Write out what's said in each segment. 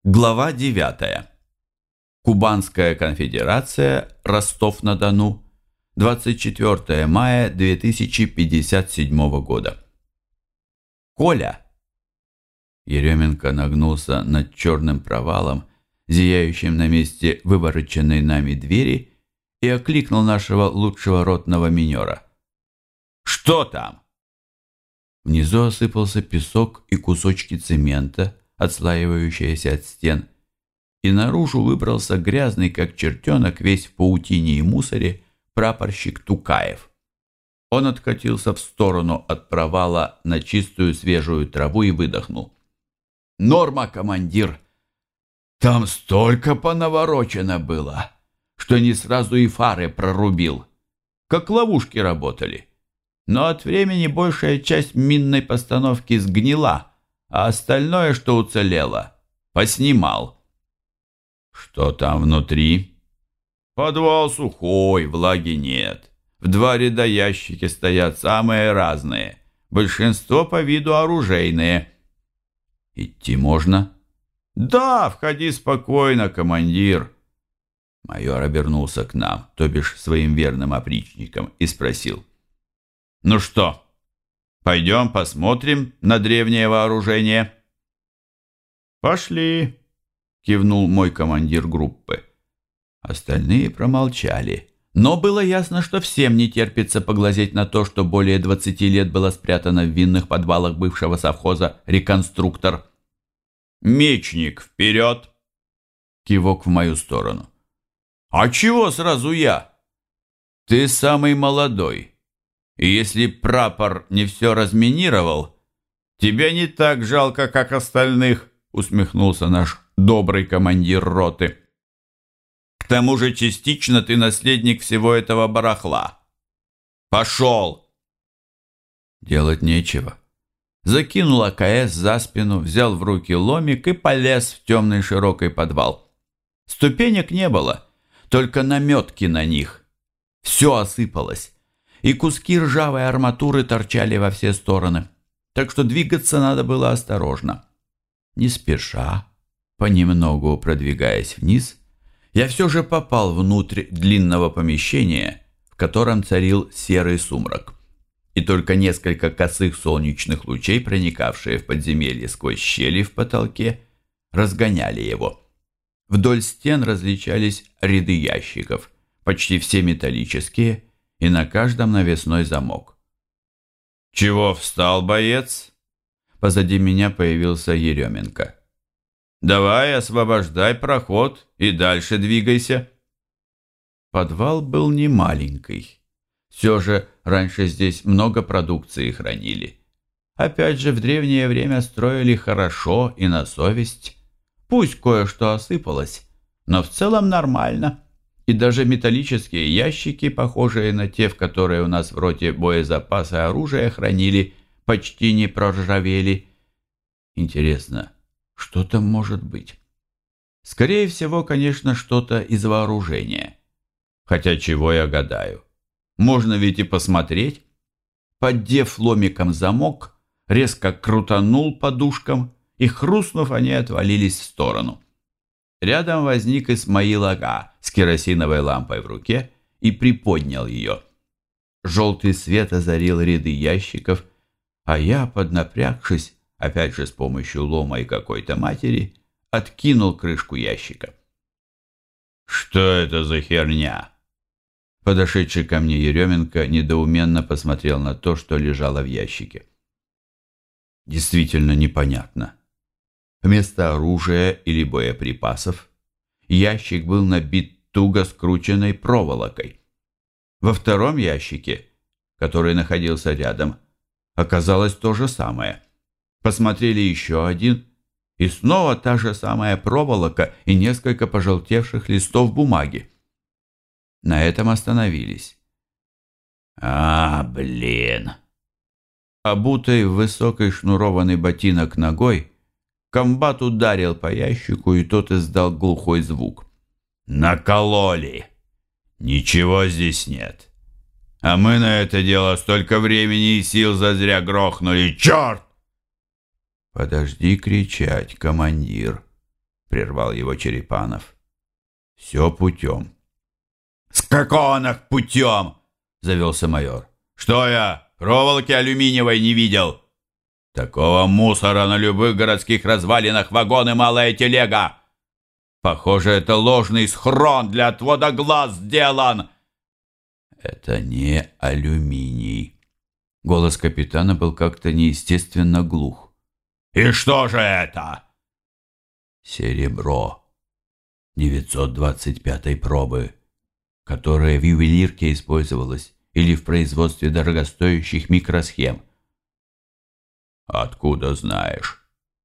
Глава 9. Кубанская конфедерация, Ростов-на-Дону, 24 мая 2057 года. Коля! Еременко нагнулся над черным провалом, зияющим на месте вывороченной нами двери, и окликнул нашего лучшего ротного минера. «Что там?» Внизу осыпался песок и кусочки цемента, отслаивающиеся от стен, и наружу выбрался грязный, как чертенок, весь в паутине и мусоре, прапорщик Тукаев. Он откатился в сторону от провала на чистую свежую траву и выдохнул. «Норма, командир! Там столько понаворочено было, что не сразу и фары прорубил. Как ловушки работали. Но от времени большая часть минной постановки сгнила, а остальное, что уцелело, поснимал». «Что там внутри?» «Подвал сухой, влаги нет. В 2 ряда ящики стоят самые разные. Большинство по виду оружейные». «Идти можно?» «Да, входи спокойно, командир». Майор обернулся к нам, то бишь своим верным опричникам, и спросил. «Ну что, пойдем посмотрим на древнее вооружение?» «Пошли», — кивнул мой командир группы. Остальные промолчали, но было ясно, что всем не терпится поглазеть на то, что более 20 лет было спрятано в винных подвалах бывшего совхоза «Реконструктор». «Мечник, вперед!» Кивок в мою сторону. «А чего сразу я?» «Ты самый молодой. И если прапор не все разминировал, тебя не так жалко, как остальных», усмехнулся наш добрый командир роты. «К тому же частично ты наследник всего этого барахла. Пошел!» Делать нечего. Закинул АКС за спину, взял в руки ломик и полез в темный широкий подвал. Ступенек не было, только наметки на них. Все осыпалось, и куски ржавой арматуры торчали во все стороны, так что двигаться надо было осторожно. Не спеша, понемногу продвигаясь вниз, я все же попал внутрь длинного помещения, в котором царил серый сумрак. И только несколько косых солнечных лучей, проникавшие в подземелье сквозь щели в потолке, разгоняли его. Вдоль стен различались ряды ящиков, почти все металлические, и на каждом навесной замок. «Чего встал, боец?» Позади меня появился Еременко. «Давай, освобождай проход и дальше двигайся». Подвал был не маленький. Все же раньше здесь много продукции хранили. Опять же, в древнее время строили хорошо и на совесть. Пусть кое-что осыпалось, но в целом нормально. И даже металлические ящики, похожие на те, в которые у нас в роте боезапасы оружия хранили, почти не проржавели. Интересно, что там может быть? Скорее всего, конечно, что-то из вооружения. Хотя чего я гадаю? Можно ведь и посмотреть. Поддев ломиком замок, резко крутанул подушком, и, хрустнув, они отвалились в сторону. Рядом возник Исмаил Ага с керосиновой лампой в руке и приподнял ее. Желтый свет озарил ряды ящиков, а я, поднапрягшись, опять же с помощью лома и какой-то матери, откинул крышку ящика. «Что это за херня?» Подошедший ко мне Еременко недоуменно посмотрел на то, что лежало в ящике. Действительно непонятно. Вместо оружия или боеприпасов ящик был набит туго скрученной проволокой. Во втором ящике, который находился рядом, оказалось то же самое. Посмотрели еще один, и снова та же самая проволока и несколько пожелтевших листов бумаги. На этом остановились. Блин! Обутый в высокий шнурованный ботинок ногой, комбат ударил по ящику, и тот издал глухой звук. «Накололи! Ничего здесь нет. А мы на это дело столько времени и сил зазря грохнули. Черт!» «Подожди кричать, командир!» прервал его Черепанов. «Все путем». «С какого нах путем?» — завелся майор. «Что я, проволоки алюминиевой не видел? Такого мусора на любых городских развалинах вагон и малая телега. Похоже, это ложный схрон для отвода глаз сделан». «Это не алюминий». Голос капитана был как-то неестественно глух. «И что же это?» «Серебро 925-й пробы, которое в ювелирке использовалось или в производстве дорогостоящих микросхем». «Откуда знаешь?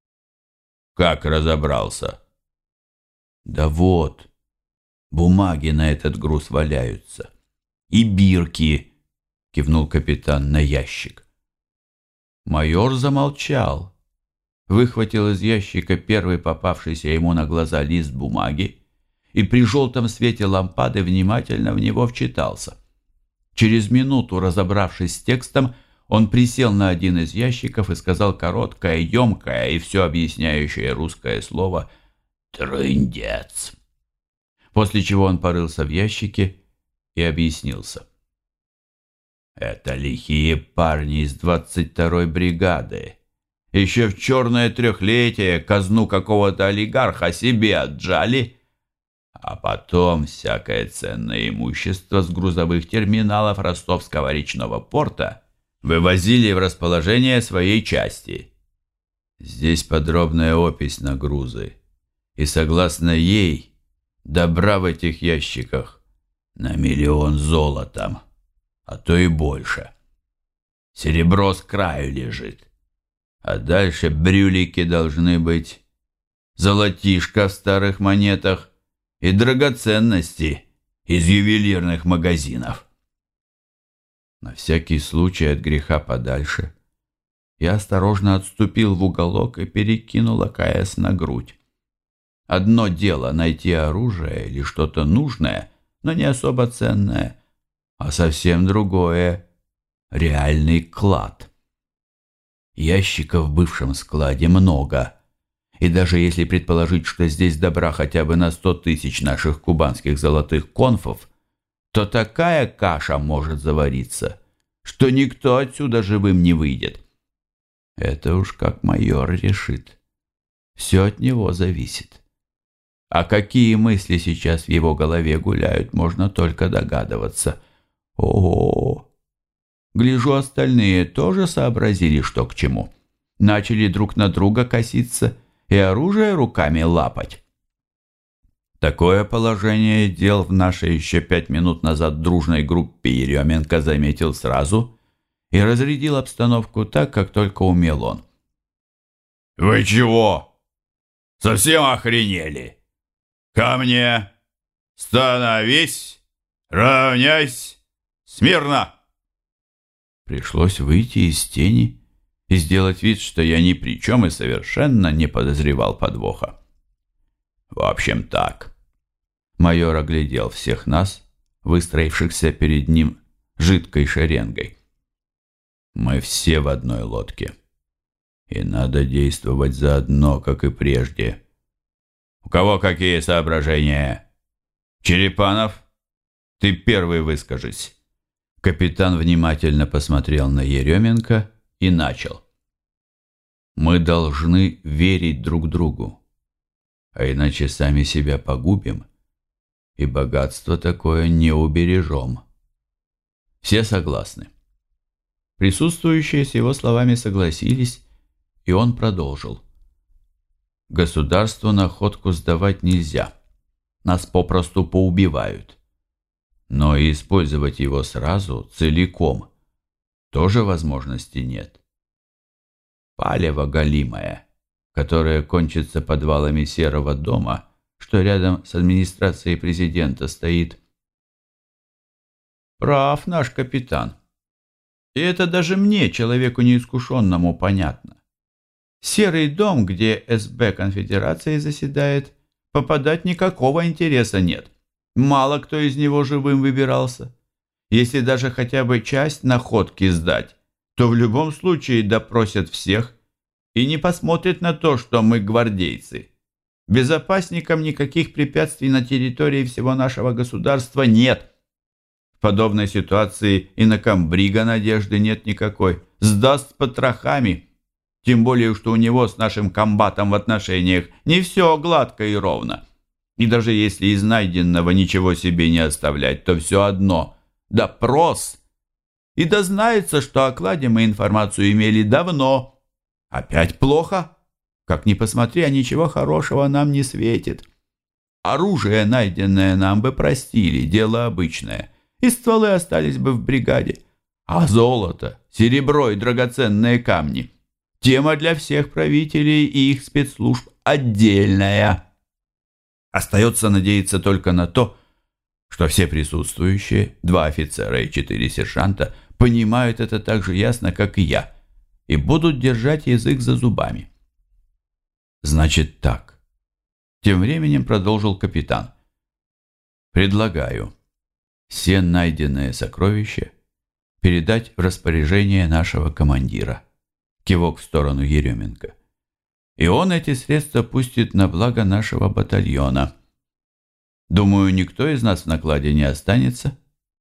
Как разобрался?» «Да вот, бумаги на этот груз валяются. И бирки», — кивнул капитан на ящик. Майор замолчал, выхватил из ящика первый попавшийся ему на глаза лист бумаги и при желтом свете лампады внимательно в него вчитался. Через минуту, разобравшись с текстом, он присел на один из ящиков и сказал короткое, емкое и все объясняющее русское слово «трындец», после чего он порылся в ящике и объяснился. «Это лихие парни из 22-й бригады. Еще в черное трехлетие казну какого-то олигарха себе отжали, а потом всякое ценное имущество с грузовых терминалов Ростовского речного порта вывозили в расположение своей части. Здесь подробная опись на грузы, и согласно ей добра в этих ящиках на 1 000 000 золотом, а то и больше. Серебро с краю лежит, а дальше брюлики должны быть, золотишко в старых монетах и драгоценности из ювелирных магазинов». На всякий случай от греха подальше я осторожно отступил в уголок и перекинул АКС на грудь. Одно дело найти оружие или что-то нужное, но не особо ценное, а совсем другое — реальный клад. Ящиков в бывшем складе много, и даже если предположить, что здесь добра хотя бы на 100 000 наших кубанских золотых конфов, то такая каша может завариться, что никто отсюда живым не выйдет. Это уж как майор решит. Все от него зависит. А какие мысли сейчас в его голове гуляют, можно только догадываться. Ого! Гляжу, остальные тоже сообразили, что к чему. Начали друг на друга коситься и оружие руками лапать. Такое положение дел в нашей еще 5 минут назад дружной группе Еременко заметил сразу и разрядил обстановку так, как только умел он. «Вы чего? Совсем охренели? Ко мне! Становись! Равняйсь! Смирно!» Пришлось выйти из тени и сделать вид, что я ни при чем и совершенно не подозревал подвоха. «В общем, так». Майор оглядел всех нас, выстроившихся перед ним жидкой шеренгой. «Мы все в одной лодке, и надо действовать заодно, как и прежде. У кого какие соображения? Черепанов, ты первый выскажись». Капитан внимательно посмотрел на Еременко и начал. «Мы должны верить друг другу, а иначе сами себя погубим, и богатство такое не убережем». Все согласны. Присутствующие с его словами согласились, и он продолжил. «Государству находку сдавать нельзя, нас попросту поубивают. Но и использовать его сразу, целиком, тоже возможности нет. Палево голимое, которое кончится подвалами Серого дома, что рядом с администрацией президента стоит». Прав наш капитан. И это даже мне, человеку неискушенному, понятно. Серый дом, где СБ конфедерации заседает, попадать никакого интереса нет. Мало кто из него живым выбирался. Если даже хотя бы часть находки сдать, то в любом случае допросят всех и не посмотрят на то, что мы гвардейцы. Безопасникам никаких препятствий на территории всего нашего государства нет. В подобной ситуации и на комбрига надежды нет никакой. Сдаст с потрохами. Тем более, что у него с нашим комбатом в отношениях не все гладко и ровно. И даже если из найденного ничего себе не оставлять, то все одно – допрос. И дознается, что о кладе мы информацию имели давно. Опять плохо? Как ни посмотри, а ничего хорошего нам не светит. Оружие, найденное, нам бы простили, дело обычное. И стволы остались бы в бригаде. А золото, серебро и драгоценные камни – тема для всех правителей и их спецслужб отдельная. Остается надеяться только на то, что все присутствующие, 2 офицера и 4 сержанта, понимают это так же ясно, как и я, и будут держать язык за зубами. Значит так. Тем временем продолжил капитан. Предлагаю все найденные сокровища передать в распоряжение нашего командира. Кивок в сторону Еременко. И он эти средства пустит на благо нашего батальона. Думаю, никто из нас в накладе не останется.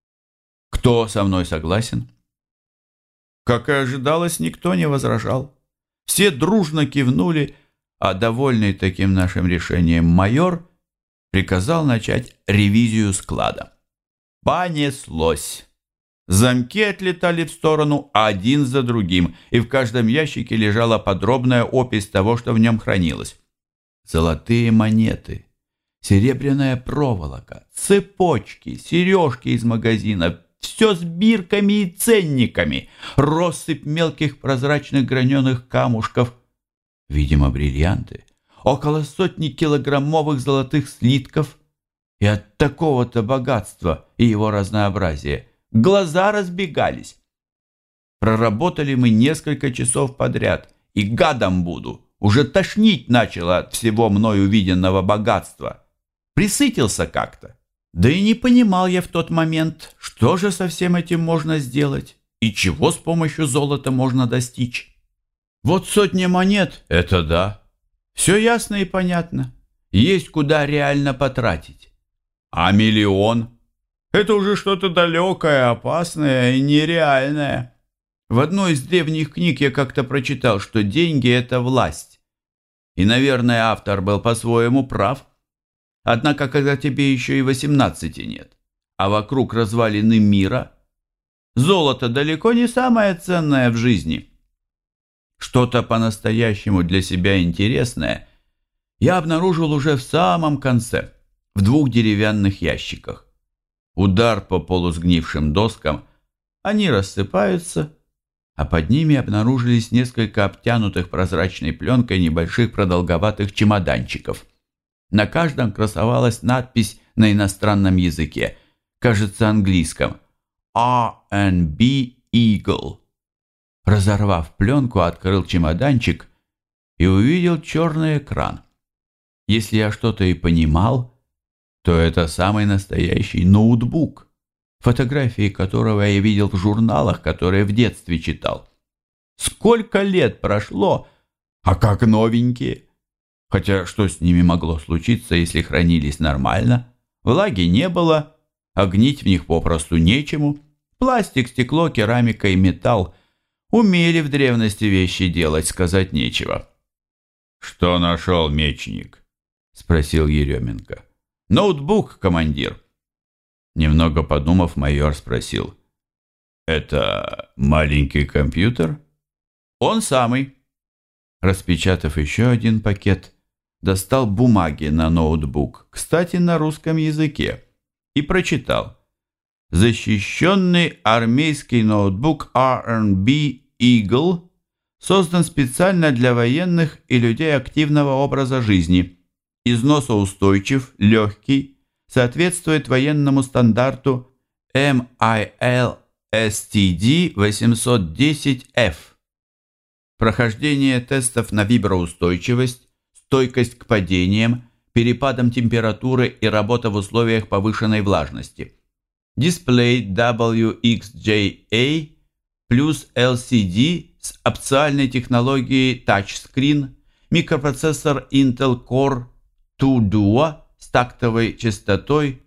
Кто со мной согласен? Как и ожидалось, никто не возражал. Все дружно кивнули, а довольный таким нашим решением майор приказал начать ревизию склада. Понеслось. Замки отлетали в сторону один за другим, и в каждом ящике лежала подробная опись того, что в нем хранилось. Золотые монеты, серебряная проволока, цепочки, сережки из магазина, все с бирками и ценниками, россыпь мелких прозрачных граненых камушков, видимо, бриллианты, около 100 килограммовых золотых слитков, и от такого-то богатства и его разнообразия глаза разбегались. Проработали мы несколько часов подряд, и гадом буду, уже тошнить начало от всего мной увиденного богатства. Присытился как-то. Да и не понимал я в тот момент, что же со всем этим можно сделать и чего с помощью золота можно достичь. Вот 100 монет – это да. Все ясно и понятно. Есть куда реально потратить. А миллион – это уже что-то далекое, опасное и нереальное. В одной из древних книг я как-то прочитал, что деньги – это власть. И, наверное, автор был по-своему прав. Однако, когда тебе еще и 18 нет, а вокруг развалины мира, золото далеко не самое ценное в жизни. Что-то по-настоящему для себя интересное я обнаружил уже в самом конце, в 2 деревянных ящиках. Удар по полусгнившим доскам, они рассыпаются, а под ними обнаружились несколько обтянутых прозрачной пленкой небольших продолговатых чемоданчиков. На каждом красовалась надпись на иностранном языке, кажется, английском, R&B Eagle. Разорвав пленку, открыл чемоданчик и увидел черный экран. Если я что-то и понимал, то это самый настоящий ноутбук, фотографии которого я видел в журналах, которые в детстве читал. Сколько лет прошло, а как новенькие. Хотя что с ними могло случиться, если хранились нормально? Влаги не было, а гнить в них попросту нечему. Пластик, стекло, керамика и металл умели в древности вещи делать, сказать нечего. «Что нашел, мечник?» — спросил Еременко. «Ноутбук, командир». Немного подумав, майор спросил. «Это маленький компьютер?» «Он самый». Распечатав еще один пакет, достал бумаги на ноутбук, кстати, на русском языке, и прочитал. Защищенный армейский ноутбук R&B Eagle создан специально для военных и людей активного образа жизни. Износоустойчив, легкий, соответствует военному стандарту MIL STD 810F. Прохождение тестов на виброустойчивость, стойкость к падениям, перепадам температуры и работа в условиях повышенной влажности. Дисплей WXJA плюс LCD с опциальной технологией touchscreen, микропроцессор Intel Core Ту-Дуо с тактовой частотой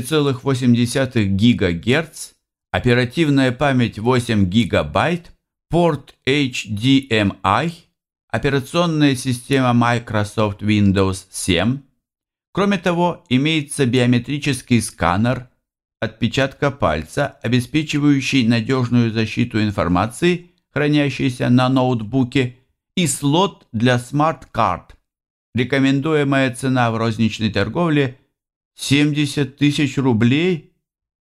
2,8 ГГц, оперативная память 8 ГБ, порт HDMI, операционная система Microsoft Windows 7. Кроме того, имеется биометрический сканер отпечатка пальца, обеспечивающий надежную защиту информации, хранящейся на ноутбуке, и слот для смарт-карт. Рекомендуемая цена в розничной торговле 70 тысяч рублей.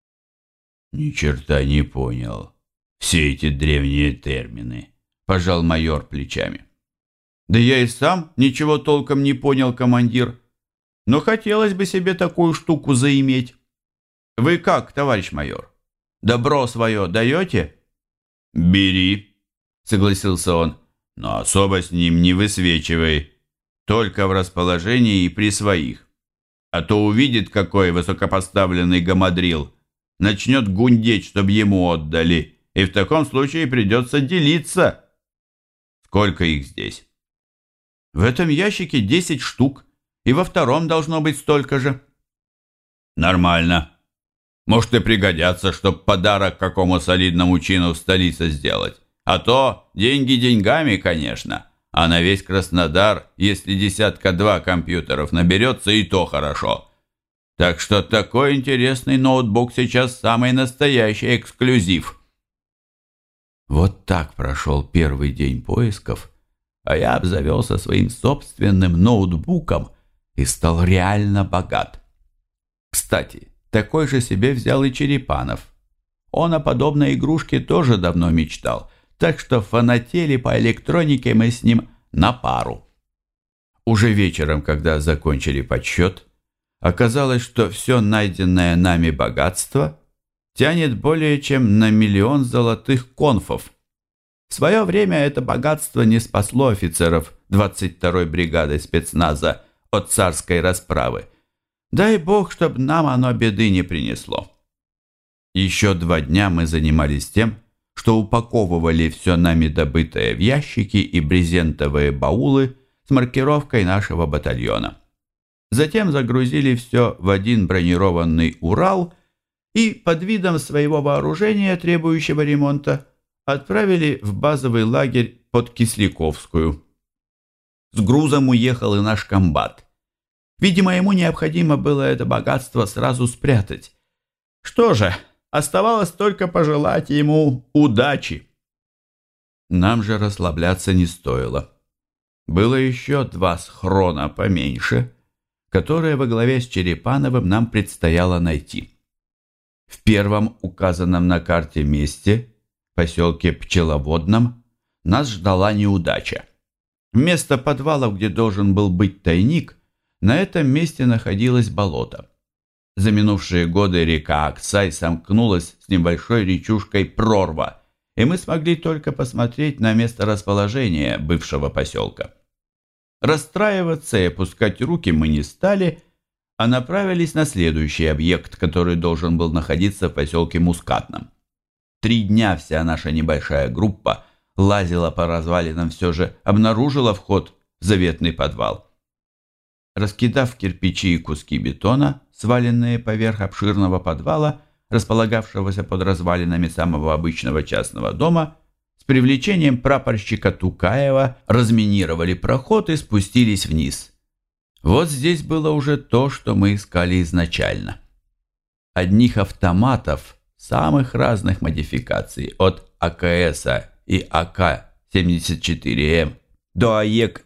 Ни черта не понял. Все эти древние термины, пожал майор плечами. Да я и сам ничего толком не понял, командир. Но хотелось бы себе такую штуку заиметь. Вы как, товарищ майор? Добро свое даете? Бери, согласился он, но особо с ним не высвечивай. Только в расположении и при своих. А то увидит, какой высокопоставленный гамадрил, начнет гундеть, чтоб ему отдали, и в таком случае придется делиться. Сколько их здесь? В этом ящике 10 штук, и во втором должно быть столько же. Нормально. Может, и пригодятся, чтоб подарок какому солидному чину в столице сделать. А то деньги деньгами, конечно. А на весь Краснодар, если 1-2 компьютеров наберется, и то хорошо. Так что такой интересный ноутбук сейчас самый настоящий эксклюзив. Вот так прошел первый день поисков, а я обзавелся своим собственным ноутбуком и стал реально богат. Кстати, такой же себе взял и Черепанов. Он о подобной игрушке тоже давно мечтал, так что фанатели по электронике мы с ним на пару. Уже вечером, когда закончили подсчет, оказалось, что все найденное нами богатство тянет более чем на 1 миллион золотых конфов. В свое время это богатство не спасло офицеров 22-й бригады спецназа от царской расправы. Дай бог, чтоб нам оно беды не принесло. Еще 2 дня мы занимались тем, что упаковывали все нами добытое в ящики и брезентовые баулы с маркировкой нашего батальона. Затем загрузили все в один бронированный Урал и под видом своего вооружения, требующего ремонта, отправили в базовый лагерь под Кисляковскую. С грузом уехал и наш комбат. Видимо, ему необходимо было это богатство сразу спрятать. Что же, оставалось только пожелать ему удачи. Нам же расслабляться не стоило. Было еще 2 схрона поменьше, которые во главе с Черепановым нам предстояло найти. В первом указанном на карте месте, поселке Пчеловодном, нас ждала неудача. Вместо подвалов, где должен был быть тайник, на этом месте находилось болото. За минувшие годы река Аксай сомкнулась с небольшой речушкой Прорва, и мы смогли только посмотреть на месторасположение бывшего поселка. Расстраиваться и опускать руки мы не стали, а направились на следующий объект, который должен был находиться в поселке Мускатном. 3 дня вся наша небольшая группа лазила по развалинам, все же обнаружила вход в заветный подвал. Раскидав кирпичи и куски бетона, сваленные поверх обширного подвала, располагавшегося под развалинами самого обычного частного дома, с привлечением прапорщика Тукаева разминировали проход и спустились вниз. Вот здесь было уже то, что мы искали изначально. Одних автоматов самых разных модификаций, от АКС и АК-74М до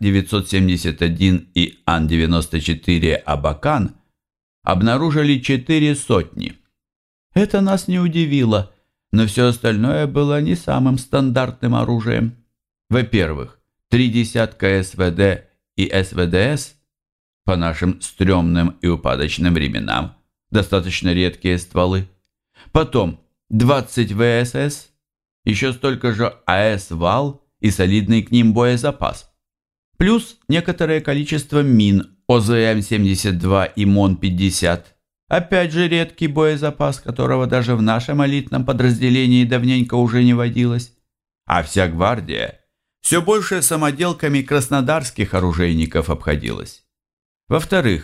АЕК-971 и Ан-94 Абакан обнаружили 4 сотни. Это нас не удивило, но все остальное было не самым стандартным оружием. Во-первых, 3 десятка СВД и СВДС, по нашим стрёмным и упадочным временам, достаточно редкие стволы. Потом 20 ВСС, еще столько же АС-ВАЛ и солидный к ним боезапас. Плюс некоторое количество мин ОЗМ-72 и МОН-50. Опять же редкий боезапас, которого даже в нашем элитном подразделении давненько уже не водилось. А вся гвардия все больше самоделками краснодарских оружейников обходилась. Во-вторых,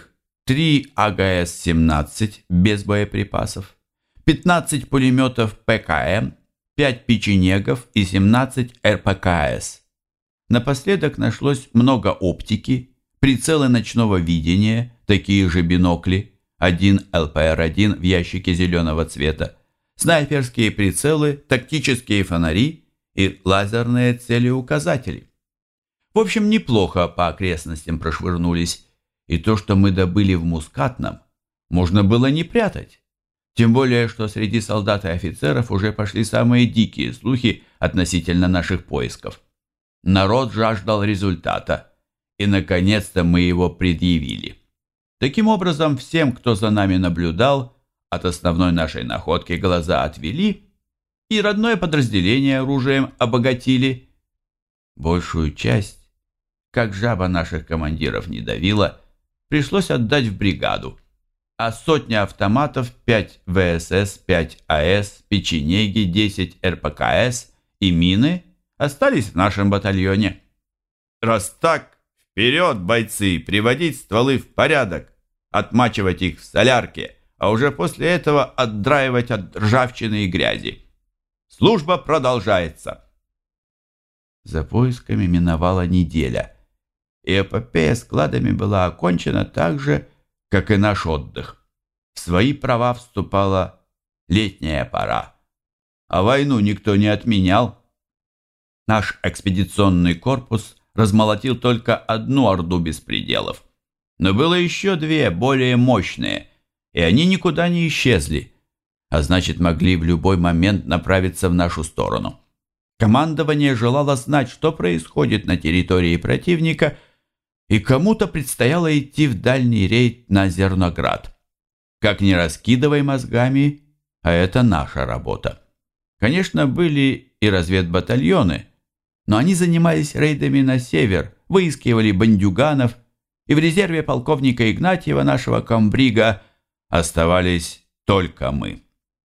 3 АГС-17 без боеприпасов, 15 пулеметов ПКМ, 5 печенегов и 17 РПКС. Напоследок нашлось много оптики, прицелы ночного видения, такие же бинокли, один ЛПР-1 в ящике зеленого цвета, снайперские прицелы, тактические фонари и лазерные целеуказатели. В общем, неплохо по окрестностям прошвырнулись, и то, что мы добыли в Мускатном, можно было не прятать. Тем более, что среди солдат и офицеров уже пошли самые дикие слухи относительно наших поисков. Народ жаждал результата, и, наконец-то, мы его предъявили. Таким образом, всем, кто за нами наблюдал, от основной нашей находки глаза отвели и родное подразделение оружием обогатили. Большую часть, как жаба наших командиров не давила, пришлось отдать в бригаду, а сотня автоматов, 5 ВСС, 5 АС, печенеги, 10 РПКС и мины остались в нашем батальоне. Раз так, вперед, бойцы, приводить стволы в порядок, отмачивать их в солярке, а уже после этого отдраивать от ржавчины и грязи. Служба продолжается. За поисками миновала неделя, и эпопея с кладами была окончена так же, как и наш отдых. В свои права вступала летняя пора, а войну никто не отменял. Наш экспедиционный корпус размолотил только одну орду беспределов, но было еще две более мощные, и они никуда не исчезли, а значит, могли в любой момент направиться в нашу сторону. Командование желало знать, что происходит на территории противника, и кому-то предстояло идти в дальний рейд на Зерноград. Как ни раскидывай мозгами, а это наша работа. Конечно, были и разведбатальоны, но они занимались рейдами на север, выискивали бандюганов, и в резерве полковника Игнатьева, нашего комбрига, оставались только мы.